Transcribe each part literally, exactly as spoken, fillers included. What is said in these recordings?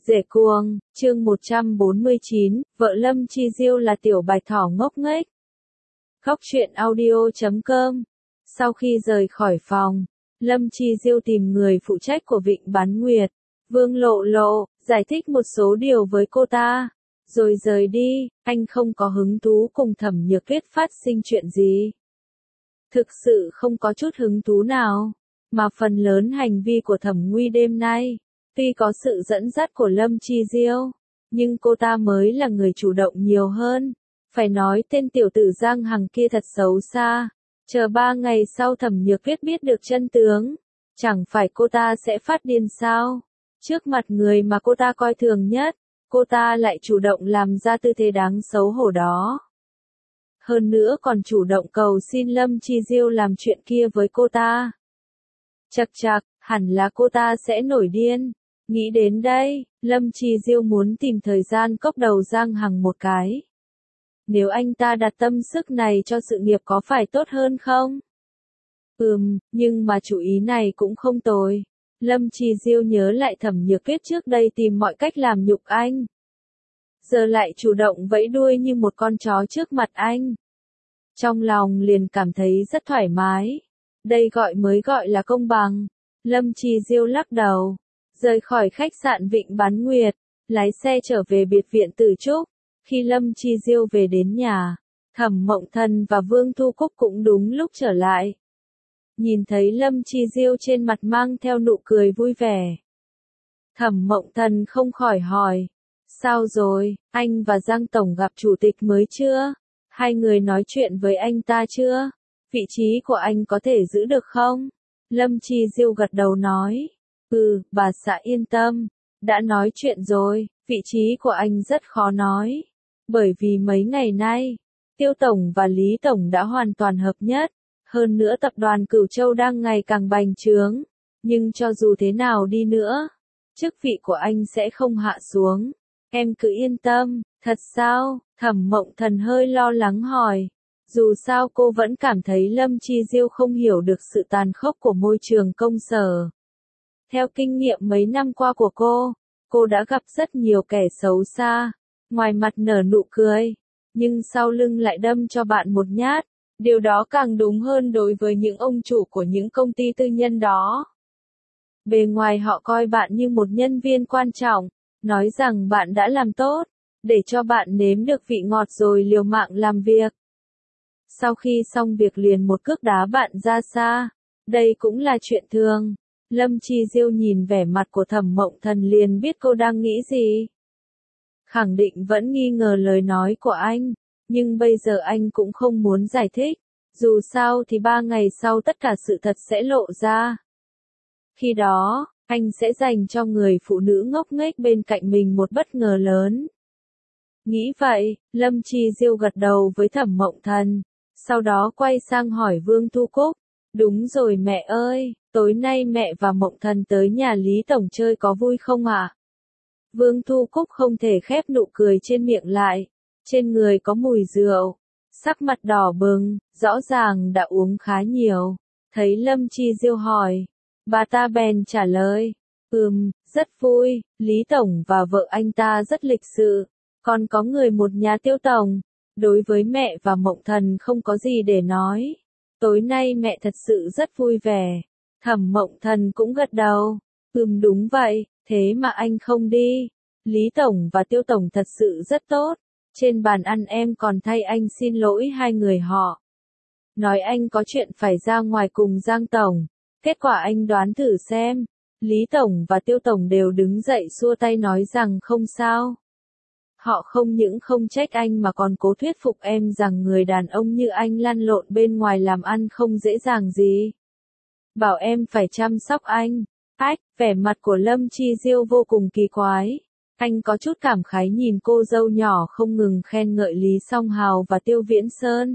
Rể cuồng, chương một trăm bốn mươi chín, vợ Lâm Chi Diêu là tiểu bạch thỏ ngốc nghếch. Góc truyện audio chấm com. Sau khi rời khỏi phòng, Lâm Chi Diêu tìm người phụ trách của Vịnh Bán Nguyệt, Vương Lộ Lộ, giải thích một số điều với cô ta, rồi rời đi. Anh không có hứng thú cùng Thẩm Nhược Tuyết phát sinh chuyện gì. Thực sự không có chút hứng thú nào, mà phần lớn hành vi của Thẩm Nguy đêm nay, tuy có sự dẫn dắt của Lâm Chi Diêu, nhưng cô ta mới là người chủ động nhiều hơn. Phải nói tên tiểu tử Giang Hằng kia thật xấu xa. Chờ ba ngày sau Thẩm Nhược Tuyết biết được chân tướng, chẳng phải cô ta sẽ phát điên sao? Trước mặt người mà cô ta coi thường nhất, cô ta lại chủ động làm ra tư thế đáng xấu hổ đó. Hơn nữa còn chủ động cầu xin Lâm Chi Diêu làm chuyện kia với cô ta. Chậc chậc, hẳn là cô ta sẽ nổi điên. Nghĩ đến đây, Lâm Chi Diêu muốn tìm thời gian cốc đầu Giang Hằng một cái. Nếu anh ta đặt tâm sức này cho sự nghiệp có phải tốt hơn không? Ừm, nhưng mà chủ ý này cũng không tồi. Lâm Chi Diêu nhớ lại Thẩm Nhược Tuyết trước đây tìm mọi cách làm nhục anh. Giờ lại chủ động vẫy đuôi như một con chó trước mặt anh. Trong lòng liền cảm thấy rất thoải mái. Đây gọi mới gọi là công bằng. Lâm Chi Diêu lắc đầu, rời khỏi khách sạn Vịnh Bán Nguyệt, lái xe trở về biệt viện Tử Trúc. Khi Lâm Chi Diêu về đến nhà, Thẩm Mộng Thần và Vương Thu Cúc cũng đúng lúc trở lại. Nhìn thấy Lâm Chi Diêu trên mặt mang theo nụ cười vui vẻ, Thẩm Mộng Thần không khỏi hỏi, sao rồi, anh và Giang Tổng gặp chủ tịch mới chưa? Hai người nói chuyện với anh ta chưa? Vị trí của anh có thể giữ được không? Lâm Chi Diêu gật đầu nói, ừ, bà xã yên tâm, đã nói chuyện rồi, vị trí của anh rất khó nói. Bởi vì mấy ngày nay, Tiêu Tổng và Lý Tổng đã hoàn toàn hợp nhất, hơn nữa tập đoàn Cửu Châu đang ngày càng bành trướng, nhưng cho dù thế nào đi nữa, chức vị của anh sẽ không hạ xuống, em cứ yên tâm. Thật sao? Thẩm Mộng Thần hơi lo lắng hỏi, dù sao cô vẫn cảm thấy Lâm Chi Diêu không hiểu được sự tàn khốc của môi trường công sở. Theo kinh nghiệm mấy năm qua của cô, cô đã gặp rất nhiều kẻ xấu xa. Ngoài mặt nở nụ cười, nhưng sau lưng lại đâm cho bạn một nhát. Điều đó càng đúng hơn đối với những ông chủ của những công ty tư nhân đó. Bề ngoài họ coi bạn như một nhân viên quan trọng, nói rằng bạn đã làm tốt, để cho bạn nếm được vị ngọt rồi liều mạng làm việc. Sau khi xong việc liền một cước đá bạn ra xa. Đây cũng là chuyện thường. Lâm Chi Diêu nhìn vẻ mặt của Thẩm Mộng Thần liền biết cô đang nghĩ gì. Khẳng định vẫn nghi ngờ lời nói của anh, nhưng bây giờ anh cũng không muốn giải thích, dù sao thì ba ngày sau tất cả sự thật sẽ lộ ra. Khi đó, anh sẽ dành cho người phụ nữ ngốc nghếch bên cạnh mình một bất ngờ lớn. Nghĩ vậy, Lâm Chi Diêu gật đầu với Thẩm Mộng Thần, sau đó quay sang hỏi Vương Thu Cúc, đúng rồi mẹ ơi, tối nay mẹ và Mộng Thần tới nhà Lý Tổng chơi có vui không ạ? À? Vương Thu Cúc không thể khép nụ cười trên miệng lại, trên người có mùi rượu, sắc mặt đỏ bừng, rõ ràng đã uống khá nhiều. Thấy Lâm Chi Diêu hỏi, bà ta bèn trả lời, ừm, rất vui, Lý Tổng và vợ anh ta rất lịch sự, còn có người một nhà Tiêu Tổng, đối với mẹ và Mộng Thần không có gì để nói. Tối nay mẹ thật sự rất vui vẻ. Thẩm Mộng Thần cũng gật đầu, ừm đúng vậy. Thế mà anh không đi. Lý Tổng và Tiêu Tổng thật sự rất tốt. Trên bàn ăn em còn thay anh xin lỗi hai người họ. Nói anh có chuyện phải ra ngoài cùng Giang Tổng. Kết quả anh đoán thử xem. Lý Tổng và Tiêu Tổng đều đứng dậy xua tay nói rằng không sao. Họ không những không trách anh mà còn cố thuyết phục em rằng người đàn ông như anh lăn lộn bên ngoài làm ăn không dễ dàng gì. Bảo em phải chăm sóc anh. Ách, vẻ mặt của Lâm Chi Diêu vô cùng kỳ quái. Anh có chút cảm khái nhìn cô dâu nhỏ không ngừng khen ngợi Lý Song Hào và Tiêu Viễn Sơn.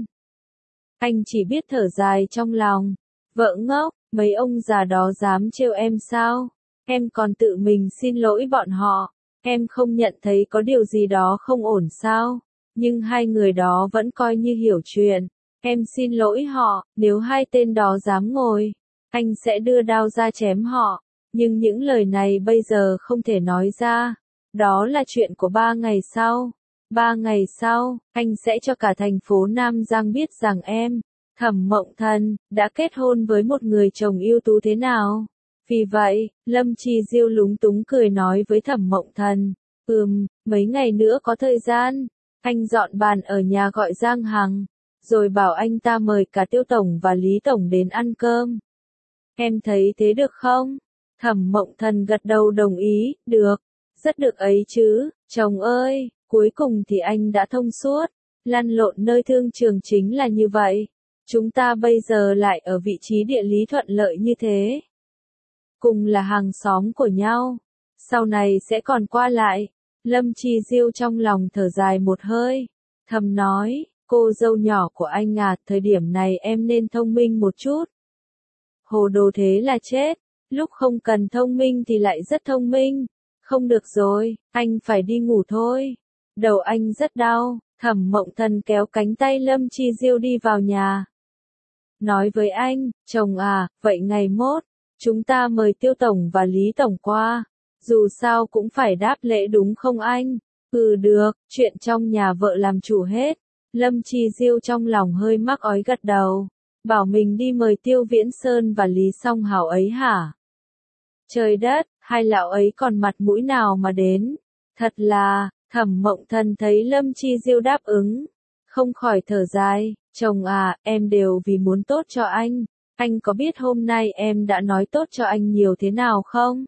Anh chỉ biết thở dài trong lòng. Vợ ngốc, mấy ông già đó dám trêu em sao? Em còn tự mình xin lỗi bọn họ. Em không nhận thấy có điều gì đó không ổn sao? Nhưng hai người đó vẫn coi như hiểu chuyện. Em xin lỗi họ, nếu hai tên đó dám ngồi, anh sẽ đưa đao ra chém họ. Nhưng những lời này bây giờ không thể nói ra. Đó là chuyện của ba ngày sau. Ba ngày sau, anh sẽ cho cả thành phố Nam Giang biết rằng em, Thẩm Mộng Thần, đã kết hôn với một người chồng ưu tú thế nào. Vì vậy, Lâm Chi Diêu lúng túng cười nói với Thẩm Mộng Thần, ừm, mấy ngày nữa có thời gian, anh dọn bàn ở nhà gọi Giang Hằng, rồi bảo anh ta mời cả Tiêu Tổng và Lý Tổng đến ăn cơm. Em thấy thế được không? Thẩm Mộng Thần gật đầu đồng ý, được, rất được ấy chứ, chồng ơi, cuối cùng thì anh đã thông suốt, lăn lộn nơi thương trường chính là như vậy. Chúng ta bây giờ lại ở vị trí địa lý thuận lợi như thế. Cùng là hàng xóm của nhau, sau này sẽ còn qua lại. Lâm Chi Diêu trong lòng thở dài một hơi, thầm nói, cô dâu nhỏ của anh à, thời điểm này em nên thông minh một chút. Hồ đồ thế là chết, lúc không cần thông minh thì lại rất thông minh. Không được rồi, anh phải đi ngủ thôi. Đầu anh rất đau, Thẩm Mộng Thần kéo cánh tay Lâm Chi Diêu đi vào nhà. Nói với anh, chồng à, vậy ngày mốt, chúng ta mời Tiêu Tổng và Lý Tổng qua. Dù sao cũng phải đáp lễ đúng không anh? Ừ được, chuyện trong nhà vợ làm chủ hết. Lâm Chi Diêu trong lòng hơi mắc ói gật đầu. Bảo mình đi mời Tiêu Viễn Sơn và Lý Song Hảo ấy hả? Trời đất, hai lão ấy còn mặt mũi nào mà đến? Thật là, Thẩm Mộng Thần thấy Lâm Chi Diêu đáp ứng, không khỏi thở dài, chồng à, em đều vì muốn tốt cho anh. Anh có biết hôm nay em đã nói tốt cho anh nhiều thế nào không?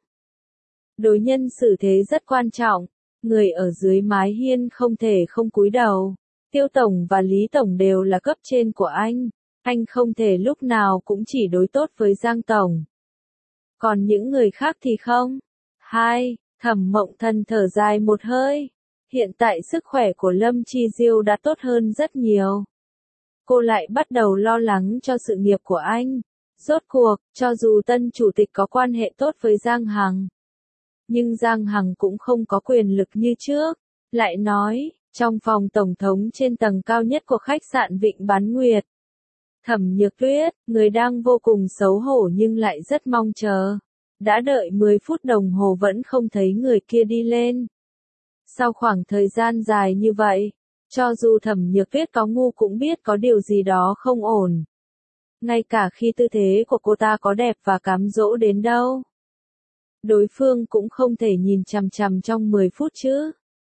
Đối nhân xử thế rất quan trọng, người ở dưới mái hiên không thể không cúi đầu. Tiêu Tổng và Lý Tổng đều là cấp trên của anh, anh không thể lúc nào cũng chỉ đối tốt với Giang Tổng. Còn những người khác thì không. Hai, Thẩm Mộng Thần thở dài một hơi. Hiện tại sức khỏe của Lâm Chi Diêu đã tốt hơn rất nhiều. Cô lại bắt đầu lo lắng cho sự nghiệp của anh. Rốt cuộc, cho dù tân chủ tịch có quan hệ tốt với Giang Hằng, nhưng Giang Hằng cũng không có quyền lực như trước. Lại nói, trong phòng tổng thống trên tầng cao nhất của khách sạn Vịnh Bán Nguyệt, Thẩm Nhược Tuyết, người đang vô cùng xấu hổ nhưng lại rất mong chờ. Đã đợi mười phút đồng hồ vẫn không thấy người kia đi lên. Sau khoảng thời gian dài như vậy, cho dù Thẩm Nhược Tuyết có ngu cũng biết có điều gì đó không ổn. Ngay cả khi tư thế của cô ta có đẹp và cám dỗ đến đâu, đối phương cũng không thể nhìn chằm chằm trong mười phút chứ.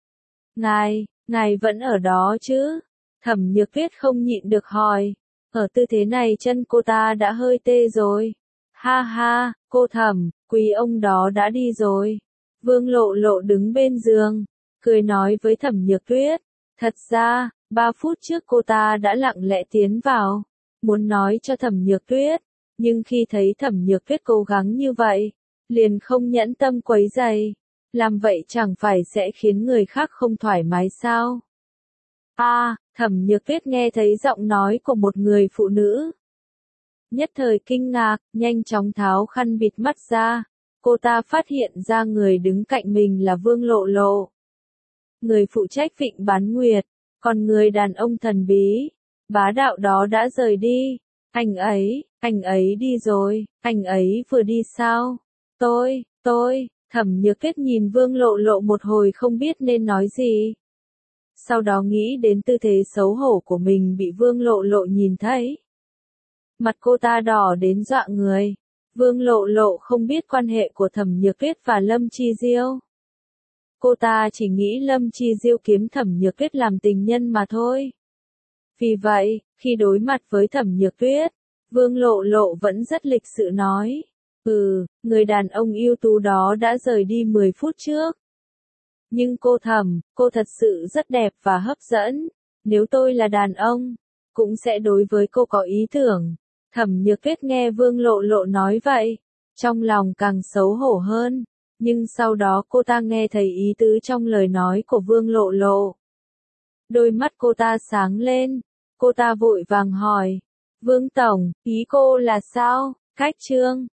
Ngài, ngài vẫn ở đó chứ? Thẩm Nhược Tuyết không nhịn được hỏi. Ở tư thế này chân cô ta đã hơi tê rồi. Ha ha, cô Thẩm, quý ông đó đã đi rồi. Vương Lộ Lộ đứng bên giường, cười nói với Thẩm Nhược Tuyết. Thật ra, ba phút trước cô ta đã lặng lẽ tiến vào, muốn nói cho Thẩm Nhược Tuyết, nhưng khi thấy Thẩm Nhược Tuyết cố gắng như vậy, liền không nhẫn tâm quấy rầy. Làm vậy chẳng phải sẽ khiến người khác không thoải mái sao? A, à, Thẩm Nhược Tuyết nghe thấy giọng nói của một người phụ nữ. Nhất thời kinh ngạc, nhanh chóng tháo khăn bịt mắt ra. Cô ta phát hiện ra người đứng cạnh mình là Vương Lộ Lộ, người phụ trách Vịnh Bán Nguyệt, còn người đàn ông thần bí, bá đạo đó đã rời đi. Anh ấy, anh ấy đi rồi, anh ấy vừa đi sao? Tôi, tôi, Thẩm Nhược Tuyết nhìn Vương Lộ Lộ một hồi không biết nên nói gì. Sau đó nghĩ đến tư thế xấu hổ của mình bị Vương Lộ Lộ nhìn thấy. Mặt cô ta đỏ đến dọa người. Vương Lộ Lộ không biết quan hệ của Thẩm Nhược Tuyết và Lâm Chi Diêu. Cô ta chỉ nghĩ Lâm Chi Diêu kiếm Thẩm Nhược Tuyết làm tình nhân mà thôi. Vì vậy, khi đối mặt với Thẩm Nhược Tuyết, Vương Lộ Lộ vẫn rất lịch sự nói. Ừ, người đàn ông ưu tú đó đã rời đi mười phút trước. Nhưng cô Thẩm, cô thật sự rất đẹp và hấp dẫn. Nếu tôi là đàn ông, cũng sẽ đối với cô có ý tưởng. Thẩm Nhược Tuyết nghe Vương Lộ Lộ nói vậy, trong lòng càng xấu hổ hơn. Nhưng sau đó cô ta nghe thấy ý tứ trong lời nói của Vương Lộ Lộ. Đôi mắt cô ta sáng lên. Cô ta vội vàng hỏi. Vương Tổng, ý cô là sao? Cách trương,